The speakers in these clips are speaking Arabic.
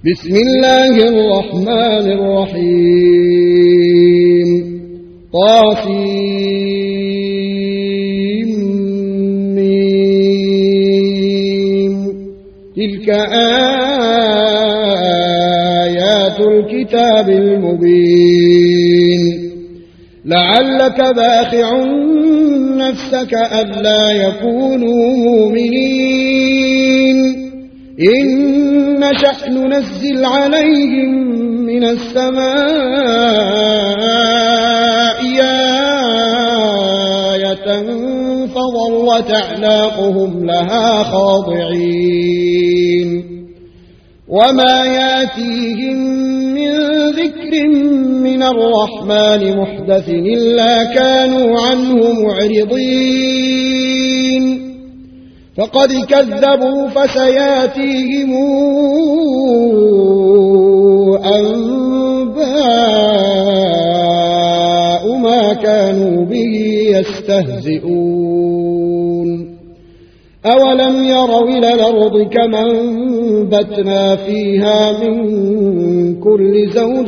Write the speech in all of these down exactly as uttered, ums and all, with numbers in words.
بسم الله الرحمن الرحيم طاسيم تلك آيات الكتاب المبين لعلك باخع نفسك ألا يكونوا مؤمنين إن نشأ ننزل عليهم من السماء آية فظلت أعناقهم لها خاضعين وما ياتيهم من ذكر من الرحمن محدث إلا كانوا عنه معرضين فقد كذبوا فسياتيهم أنباء ما كانوا به يستهزئون أولم يروا إلى الأرض كما أنبتنا فيها من كل زوج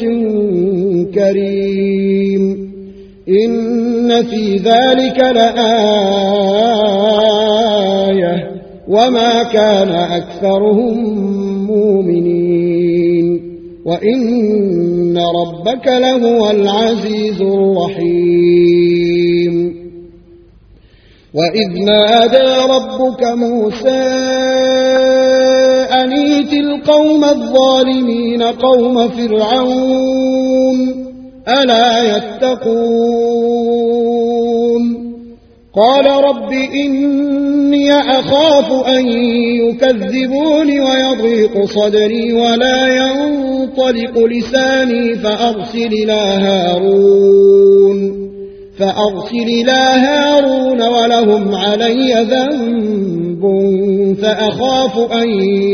كريم إن في ذلك لآية وما كان أكثرهم مؤمنين وإن ربك لهو العزيز الرحيم وإذ نادى ربك موسى أن ائت القوم الظالمين قوم فرعون ألا يتقون قال رب إني أخاف أن يكذبون ويضيق صدري ولا ينطلق لساني فأرسل إلى هارون فأرسل إلى هارون ولهم علي ذنب فأخاف أن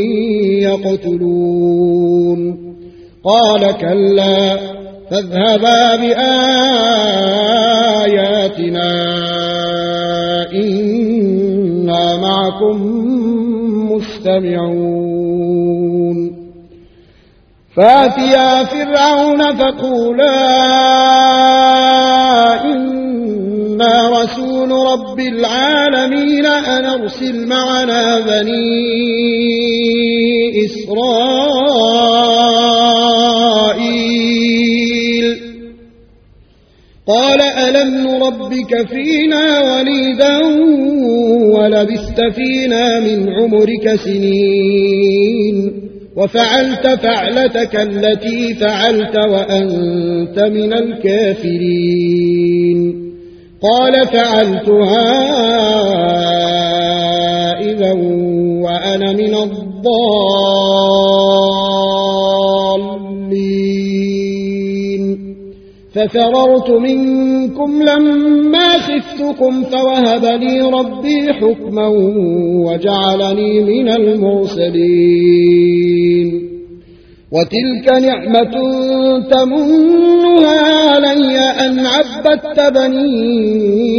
يقتلون قال كلا فاذهبا بآياتنا إنا معكم مستمعون فاتيا فرعون فقولا إنا رسول رب العالمين أن أرسل معنا بني إسرائيل قال ألم نربك فينا وليدا ولبثت فينا من عمرك سنين وفعلت فعلتك التي فعلت وأنت من الكافرين قال فعلتها إذا وأنا من الضالين ففررت منكم لما خفتكم فوهب لي ربي حكما وجعلني من المرسلين وتلك نعمة تمنها علي أن عبدت بني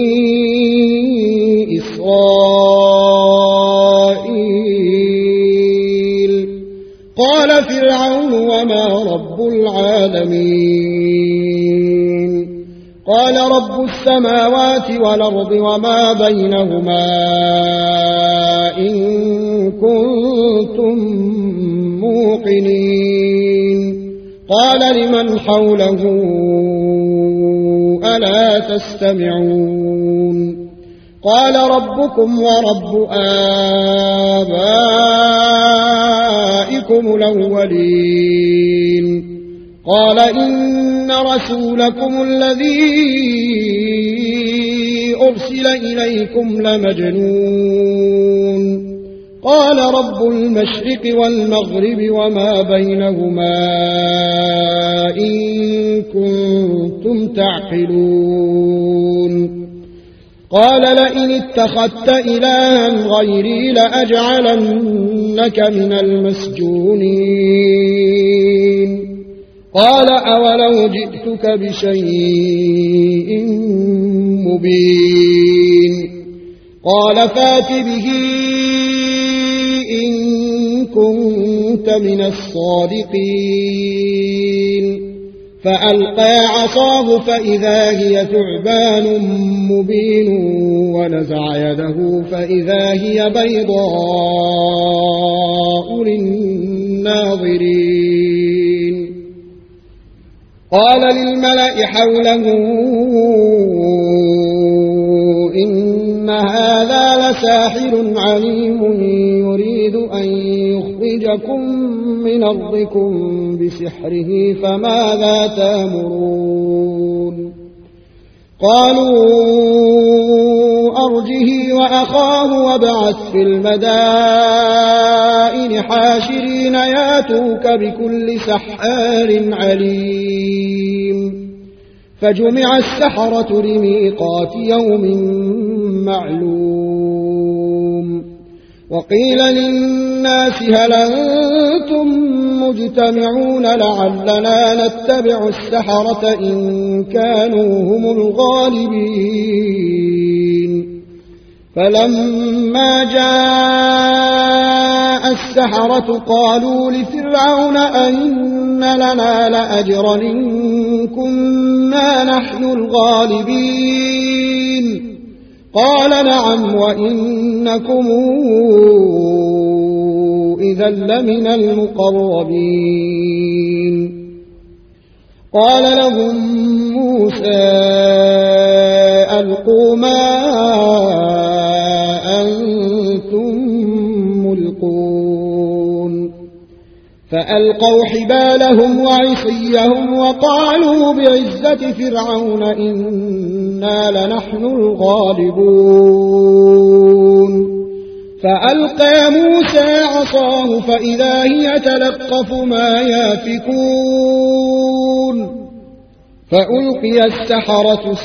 إسرائيل قال فرعون وما رب العالمين قال رب السماوات والأرض وما بينهما إن كنتم موقنين قال لمن حوله ألا تستمعون قال ربكم ورب آبائكم الأولين قال إن رسولكم الذي أرسل إليكم لمجنون قال رب المشرق والمغرب وما بينهما إن كنتم تعقلون قال لئن اتخذت إلها غيري لأجعلنك من المسجونين قال أولو جئتك بشيء مبين قال فات به إن كنت من الصادقين فألقى عصاه فإذا هي ثعبان مبين ونزع يده فإذا هي بيضاء للناظرين قال للملأ حوله إن هذا لساحر عليم يريد أن يخرجكم من أرضكم بسحره فماذا تأمرون قالوا أرجه وأخاه وابعث في المدائن حاشرين ياتوك بكل سحار عليم فجمع السحرة لميقات يوم معلوم وقيل للناس هل أنتم مجتمعون لعلنا نتبع السحرة إن كانوا هم الغالبين فلما جاء السحرة قالوا لفرعون أئن لنا لأجرا إن كنا نحن الغالبين قال نعم وإنكم إذا لمن المقربين قال لهم موسى ألقوا ما أنتم ملقون فألقوا حبالهم وعصيهم وقالوا بعزة فرعون إنا لنحن الغالبون فألقى موسى عصاه فإذا هي تلقف ما يافكون فألقي السحرة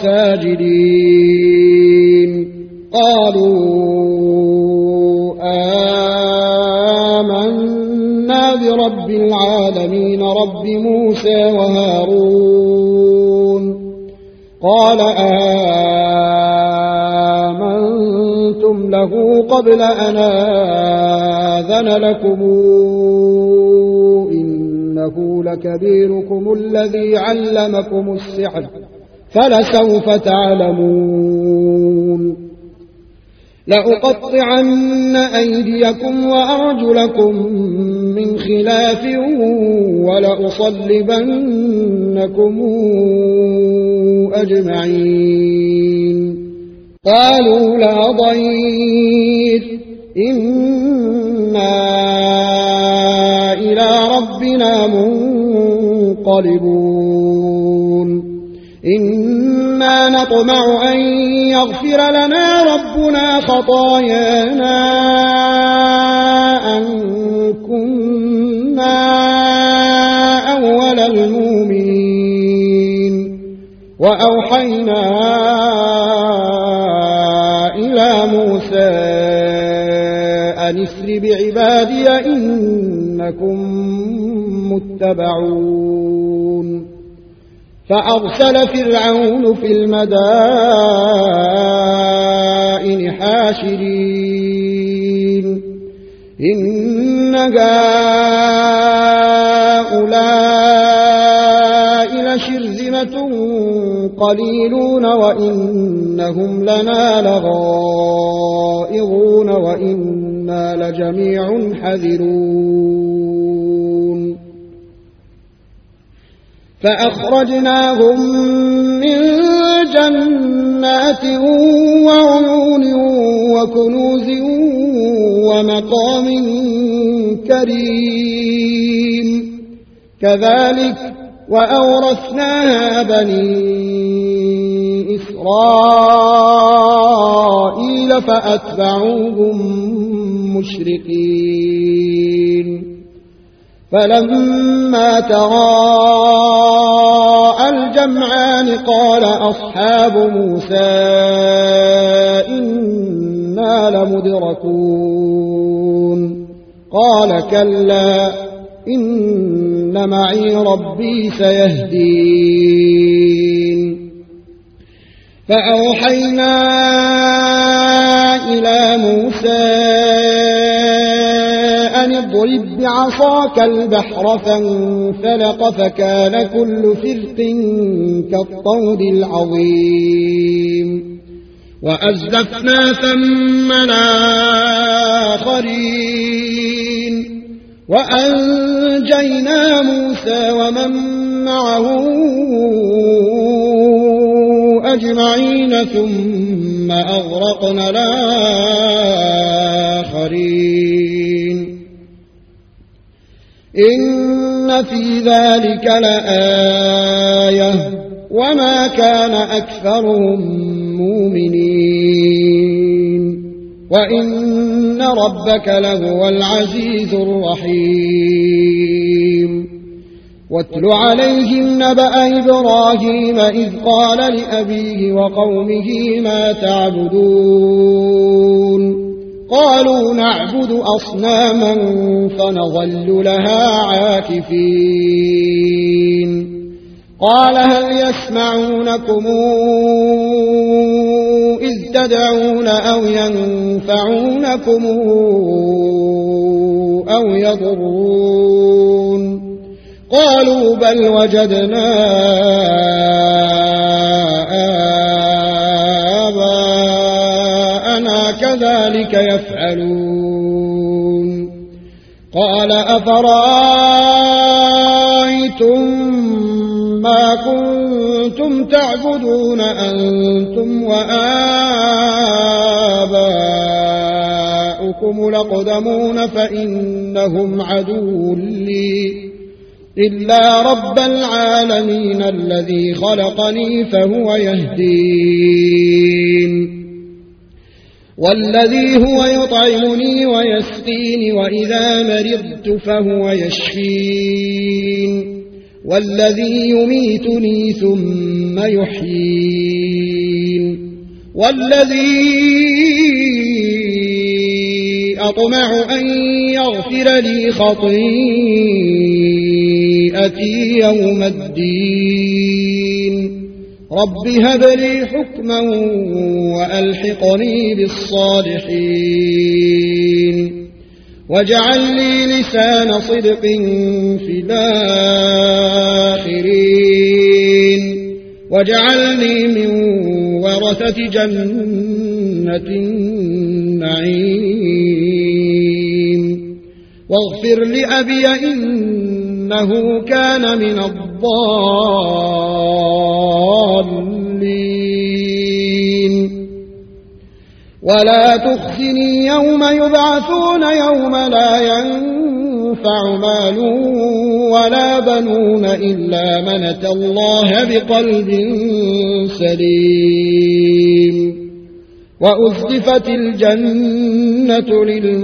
ساجدين قالوا آمنا برب العالمين رب موسى وهارون قال آمنتم له قبل أن آذن لكم إنه لكبيركم الذي علمكم السحر فلسوف تعلمون لأقطعن أيديكم وأرجلكم من خلاف ولأصلبنكم أجمعين قالوا لا ضير إنا إلى ربنا منقلبون إنا نطمع أن يغفر لنا ربنا خطايانا أن كنا أول المؤمنين وأوحينا إلى موسى أن اسر بعبادي إنكم متبعون فأرسل فرعون في المدائن حاشرين إن هؤلاء لشرذمة قليلون وإنهم لنا لغائظون وإنا لجميع حذرون فأخرجناهم من جنات وعيون وكنوز ومقام كريم كذلك وأورثناها بني إسرائيل فأتبعوهم مشرقين فلما تراءى الجمعان قال أصحاب موسى إنا لمدركون قال كلا إن معي ربي سيهدين فأوحينا إلى موسى أن اضرب اضرب بعصاك البحر فانفلق فكان كل فرق كالطود العظيم وأزلفنا ثم الآخرين وأنجينا موسى ومن معه أجمعين ثم أغرقنا الآخرين إن في ذلك لآية وما كان أكثرهم مؤمنين وإن ربك لهو العزيز الرحيم واتل عليهم نبأ إبراهيم إذ قال لأبيه وقومه ما تعبدون قالوا نعبد أصناما فنظل لها عاكفين قال هل يسمعونكم إذ تدعون أو ينفعونكم أو يضرون قالوا بل وجدنا آباءنا كذلك يفعلون قال أفرأيتم ما كنتم تعبدون أنتم وآباؤكم الأقدمون فإنهم عدو لي إلا رب العالمين الذي خلقني فهو يهدين والذي هو يطعمني ويسقيني وإذا مرضت فهو يشفين والذي يميتني ثم يحيين والذي أطمع أن يغفر لي خطيئتي يوم الدين رب هب لي حكما وألحقني بالصالحين واجعل لي لسان صدق في الآخرين واجعلني من ورثة جنة النعيم واغفر لأبي إنه كان من الضالين ولا تخزني يوم يبعثون يوم لا ينفع مال ولا بنون إلا من أتى الله بقلب سليم وأزلفت الجنة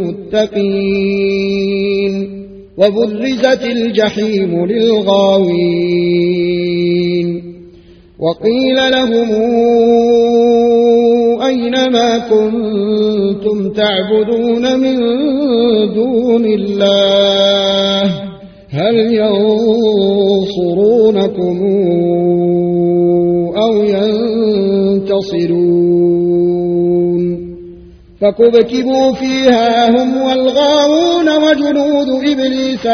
للمتقين وبرزت الجحيم للغاوين وقيل لهم أين ما كنتم تعبدون من دون الله هل ينصرونكم أو ينتصرون فكبكبوا فيها هم والغاوون وجنود إبليس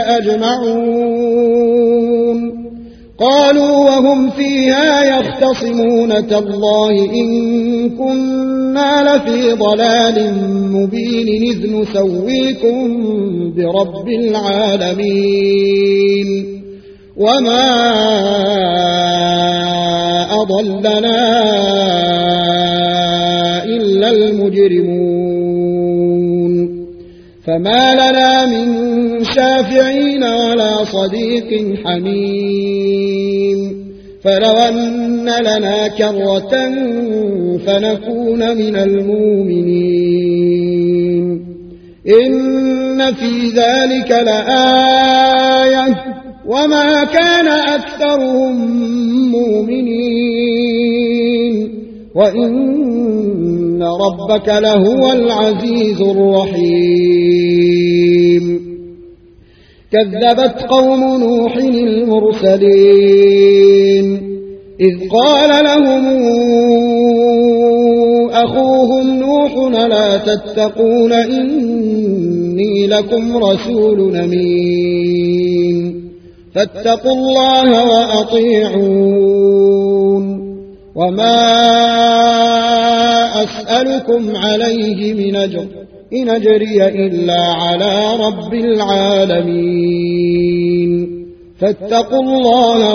أجمعون قالوا وهم فيها يختصمون تالله إن كنا لفي ضلال مبين إذ نسويكم برب العالمين وما أضلنا إلا المجرمون فما لنا من شافعين ولا صديق حميم فلو أن لنا كرة فنكون من المؤمنين إن في ذلك لآية وما كان أكثرهم مؤمنين وإن ربك لهو العزيز الرحيم كذبت قوم نوح المرسلين إذ قال لهم أخوهم نوح نوح لا تتقون إني لكم رسول أمين فاتقوا الله وأطيعون وما أسألكم عليه من أجر إن أجري إلا على رب العالمين فاتقوا الله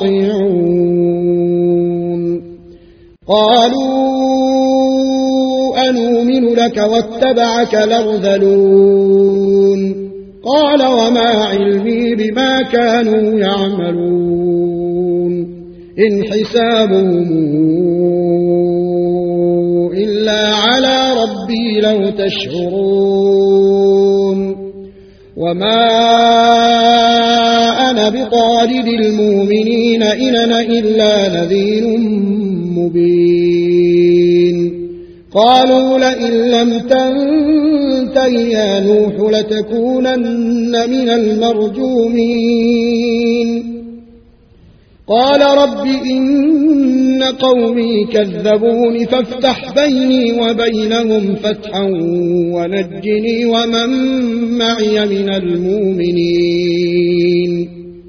وأطيعون قالوا أنؤمن لك واتبعك الأرذلون قال وما علمي بما كانوا يعملون إن حسابهم إلا على ربي لو تشعرون وما أنا بطارد المؤمنين إن أنا إلا نذير مبين قالوا لئن لم تنته يا نوح لتكونن من المرجومين قال رب إن قومي كذبون فافتح بيني وبينهم فتحا ونجني ومن معي من المؤمنين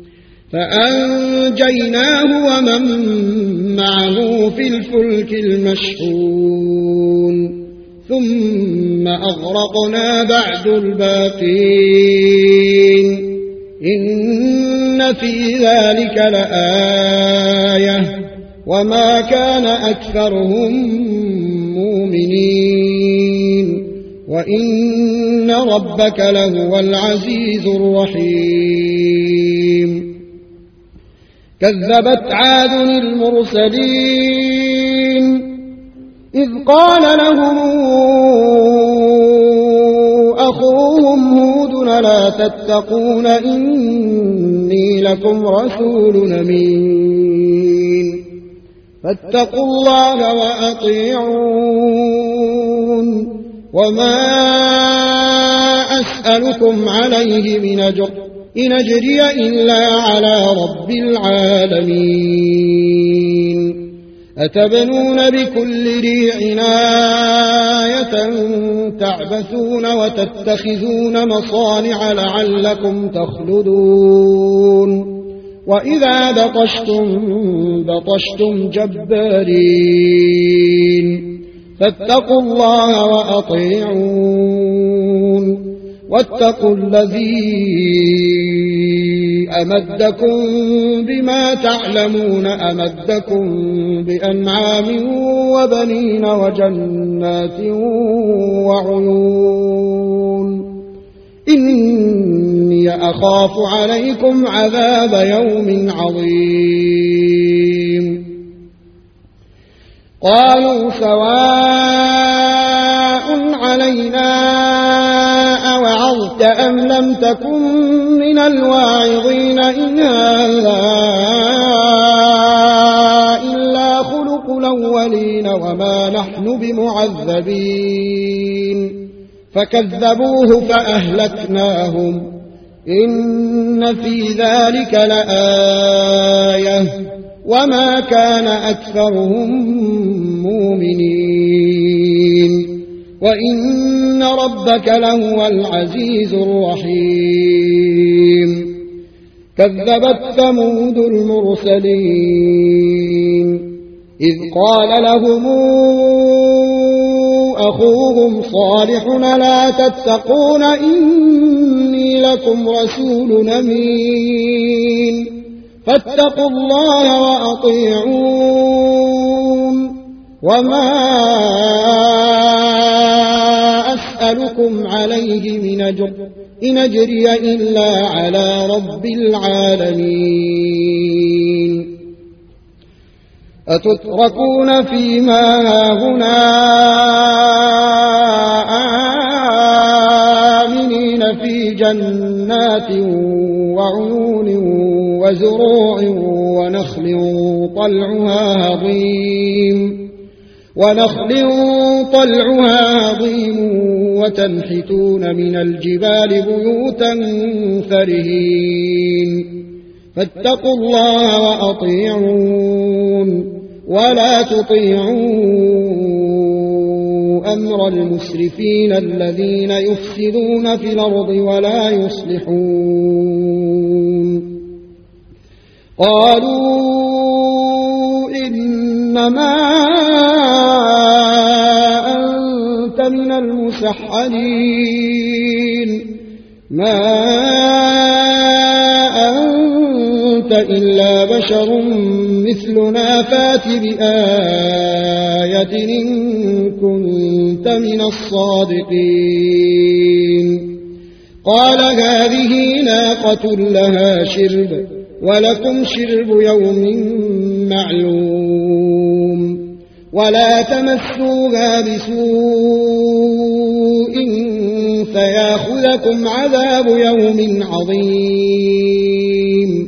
فأنجيناه ومن معه في الفلك المشحون ثم أغرقنا بعد الباقين إن في ذلك لآية وما كان أكثرهم مؤمنين وإن ربك لهو العزيز الرحيم كذبت عاد المرسلين إذ قال لهم أخوهم هود لا تتقون إني لكم رسول أمين فاتقوا الله وأطيعون وما أسألكم عليه من أجر إن أجري إلا على رب العالمين أتبنون بكل ريع آية تعبثون وتتخذون مصانع لعلكم تخلدون وإذا بطشتم بطشتم جبارين فاتقوا الله وأطيعون واتقوا الذي أمدكم بما تعلمون أمدكم بأنعام وبنين وجنات وعيون إني أخاف عليكم عذاب يوم عظيم قالوا سواء علينا أوعظت أم لم تكن من الواعظين إن هذا إلا خلق الأولين وما نحن بمعذبين فكذبوه فأهلكناهم إن في ذلك لآية وما كان أكثرهم مؤمنين وإن ربك لهو العزيز الرحيم كذبت ثمود المرسلين إذ قال لهم أخوهم صالح لا تتقون إني لكم رسول أمين فاتقوا الله وأطيعون وما أسألكم عليه من أجر إن أجري إلا على رب العالمين أتتركون فيما هاهنا آمنين في جنات وعيون وزروع ونخل طلعها هضيم ونخل طلعها هضيم وتنحتون من الجبال بيوتا فرهين فاتقوا الله وأطيعون ولا تطيعوا أمر المسرفين الذين يفسدون في الأرض ولا يصلحون قالوا إنما أنت من المسحرين ما أنت إلا بشر مثلنا فات بآية إن كنت من الصادقين قال هذه ناقة لها شرب ولكم شرب يوم معلوم ولا تمسوها بسوء فياخذكم عذاب يوم عظيم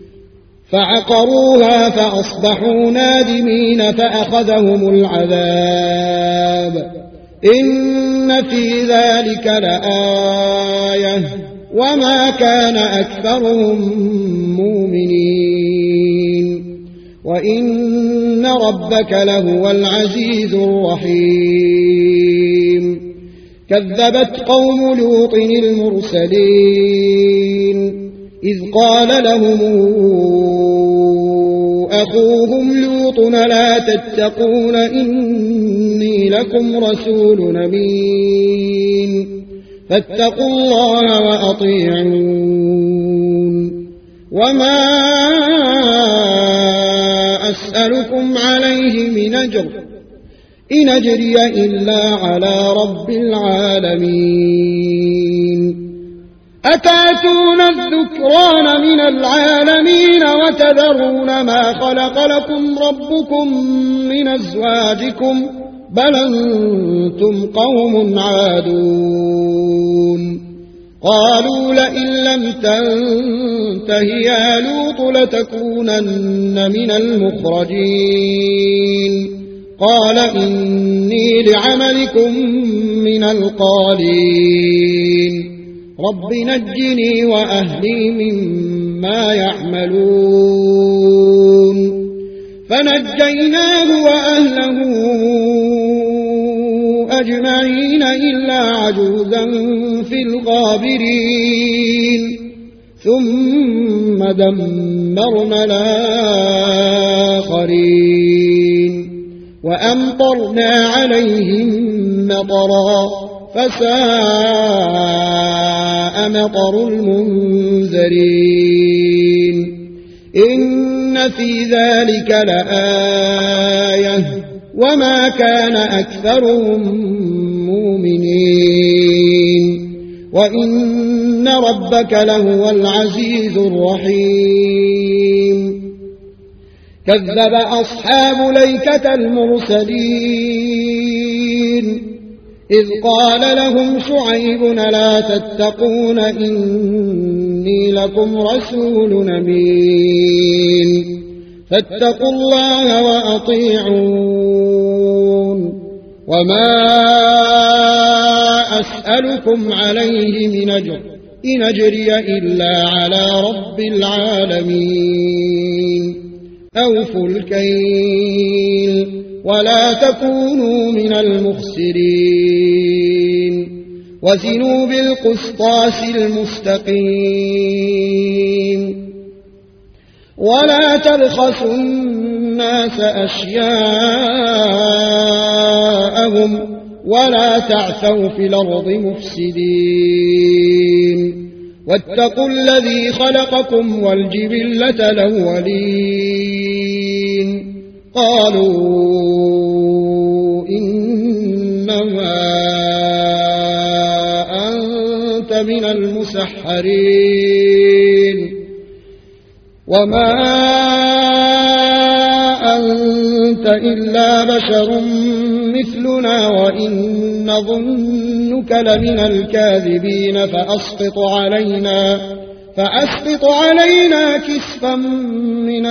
فعقروها فأصبحوا نادمين فأخذهم العذاب إن في ذلك لآية وما كان أكثرهم مؤمنين وإن ربك لهو العزيز الرحيم كذبت قوم لوط المرسلين إذ قال لهم أخوهم لوط لا تتقون إني لكم رسول أمين فاتقوا الله وأطيعون وما أسألكم عليه من أجر إن أجري إلا على رب العالمين أتأتون الذكران من العالمين وتذرون ما خلق لكم ربكم من أزواجكم بل أنتم قوم عادون قالوا لئن لم تنته يا لوط لتكونن من المخرجين قال إني لعملكم من القالين رب نجني وأهلي مما يعملون فنجيناه وأهله أجمعين إلا عجوزا في الغابرين ثم دمرنا الآخرين وأمطرنا عليهم مطرا فساء مطر المنذرين إن في ذلك لآية وما كان أكثرهم مؤمنين وإن ربك لهو العزيز الرحيم كذب أصحاب ليكة المرسلين إذ قال لهم شعيب لا تتقون إني لكم رسول أمين فاتقوا الله وأطيعون وما أسألكم عليه من أجر إن أجري إلا على رب العالمين أوفوا الكيل ولا تكونوا من المخسرين وزنوا بالقسطاس المستقيم ولا تبخسوا الناس أشياءهم ولا تعثوا في الأرض مفسدين واتقوا الذي خلقكم والجبلة الأولين قالوا إنما أنت من المسحرين وما أنت إلا بشر مثلنا وإن نظنك لمن الكاذبين فأسقط علينا فأسقط علينا كسفا من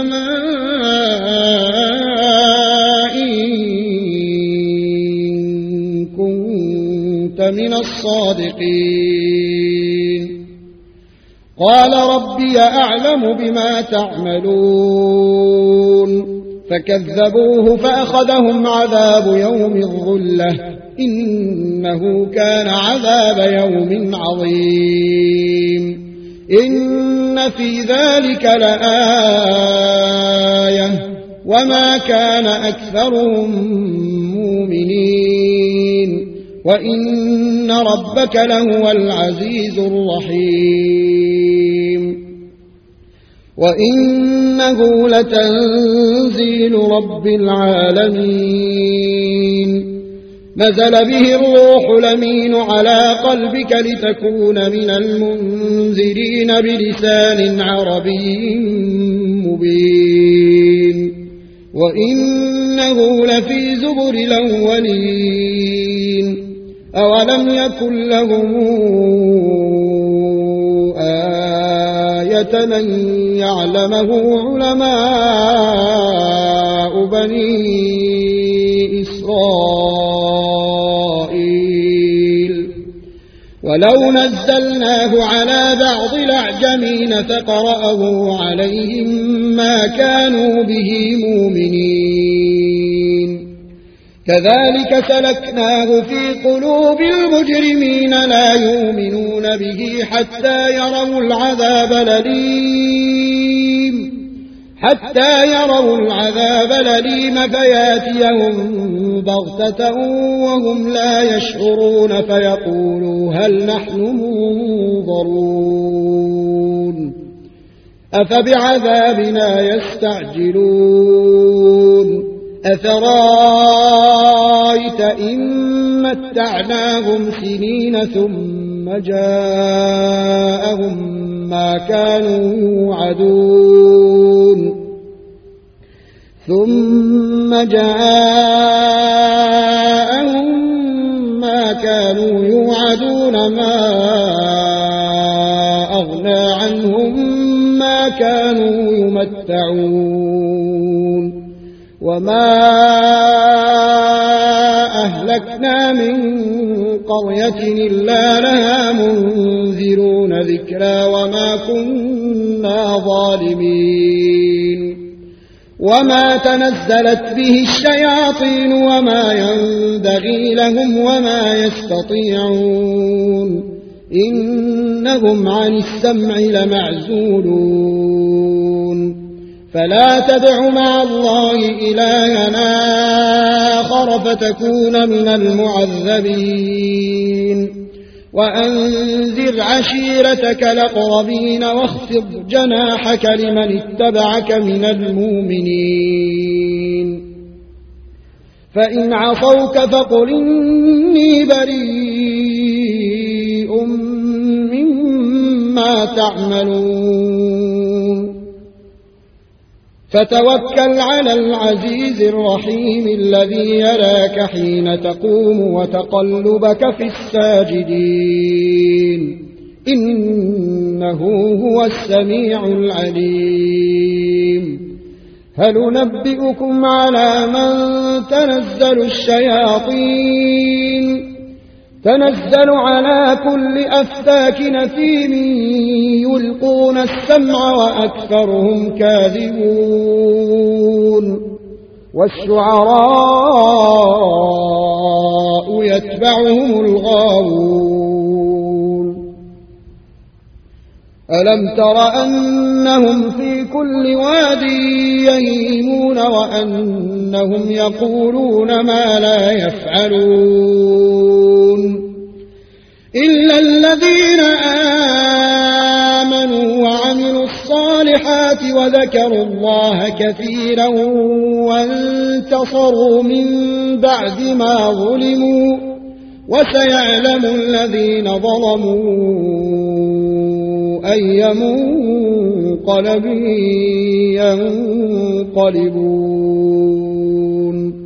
السماء إن كنت من الصادقين قال ربي أعلم بما تعملون فكذبوه فأخذهم عذاب يوم الظلة إنه كان عذاب يوم عظيم إن في ذلك لآية وما كان أكثرهم مؤمنين وإن ربك لهو العزيز الرحيم وإنه لتنزيل رب العالمين نزل به الروح الأمين على قلبك لتكون من المنذرين بلسان عربي مبين وإنه لفي زبر الأولين أولم يكن لهم آية من يعلمه علماء بني إسرائيل ولو نزلناه على بعض الأعجمين فقرأه عليهم ما كانوا به مؤمنين كذلك سلكناه في قلوب المجرمين لا يؤمنون به حتى يروا العذاب الأليم حتى يروا العذاب الأليم فياتيهم بغتة وهم لا يشعرون فيقولوا هل نحن منظرون أفبعذابنا يستعجلون أفرايت إن متعناهم سنين ثم جاءهم ما كانوا يوعدون ثم جاءهم ما كانوا يوعدون ما أغنى عنهم ما كانوا يمتعون وما أهلكنا من قرية إلا لها منذرون ذكرى وما كنا ظالمين وما تنزلت به الشياطين وما ينبغي لهم وما يستطيعون إنهم عن السمع لمعزولون فلا تدع مع الله إلهنا آخر فتكون من المعذبين وأنذر عشيرتك الأقربين واخفض جناحك لمن اتبعك من المؤمنين فإن عصوك فقل إني بريء مما تعملون فتوكل على العزيز الرحيم الذي يراك حين تقوم وتقلبك في الساجدين إنه هو السميع العليم هل ننبئكم على من تنزل الشياطين تنزل على كل أفاك نثيم يلقون السمع وأكثرهم كاذبون والشعراء يتبعهم الغاوون ألم تر أنهم في كل واد يهيمون وأنهم يقولون ما لا يفعلون إلا الذين آمنوا وعملوا الصالحات وذكروا الله كثيرا وانتصروا من بعد ما ظلموا وسيعلم الذين ظلموا أي منقلب ينقلبون